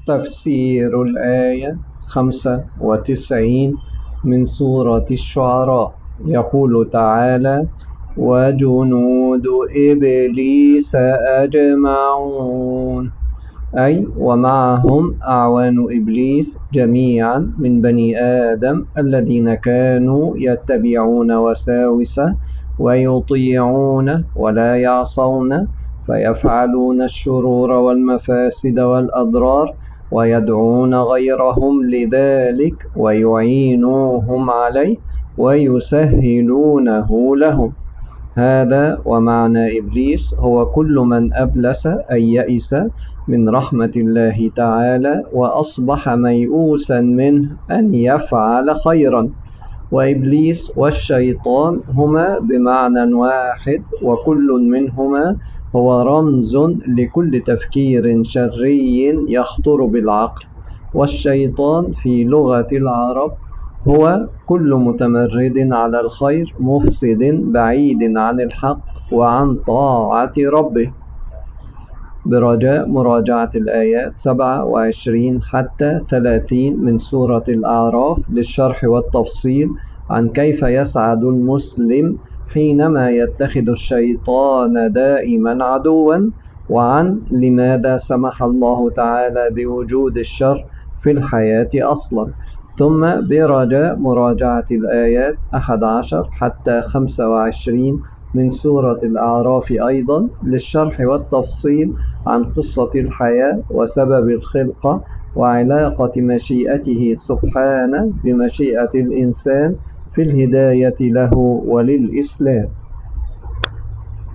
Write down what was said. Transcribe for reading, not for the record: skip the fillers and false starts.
تفسير الآية 95 من سورة الشعراء. يقول تعالى: وجنود إبليس أجمعون، أي ومعهم أعوان إبليس جميعا من بني آدم الذين كانوا يتبعون وساوسه ويطيعون ولا يعصون، فيفعلون الشرور والمفاسد والأضرار، ويدعون غيرهم لذلك ويعينوهم عليه ويسهلونه لهم. هذا ومعنى إبليس هو كل من أبلس أي يئس من رحمة الله تعالى وأصبح ميؤوسا منه أن يفعل خيرا. وإبليس والشيطان هما بمعنى واحد، وكل منهما هو رمز لكل تفكير شري يخطر بالعقل. والشيطان في لغة العرب هو كل متمرد على الخير مفسد بعيد عن الحق وعن طاعة ربه. برجاء مراجعة الآيات 27 حتى 30 من سورة الأعراف للشرح والتفصيل عن كيف يسعد المسلم حينما يتخذ الشيطان دائما عدوا، وعن لماذا سمح الله تعالى بوجود الشر في الحياة أصلا. ثم برجاء مراجعة الآيات 11 حتى 25 من سورة الأعراف أيضا للشرح والتفصيل عن قصة الحياة وسبب الخلقة وعلاقة مشيئته سبحانه بمشيئة الإنسان في الهداية له وللإسلام.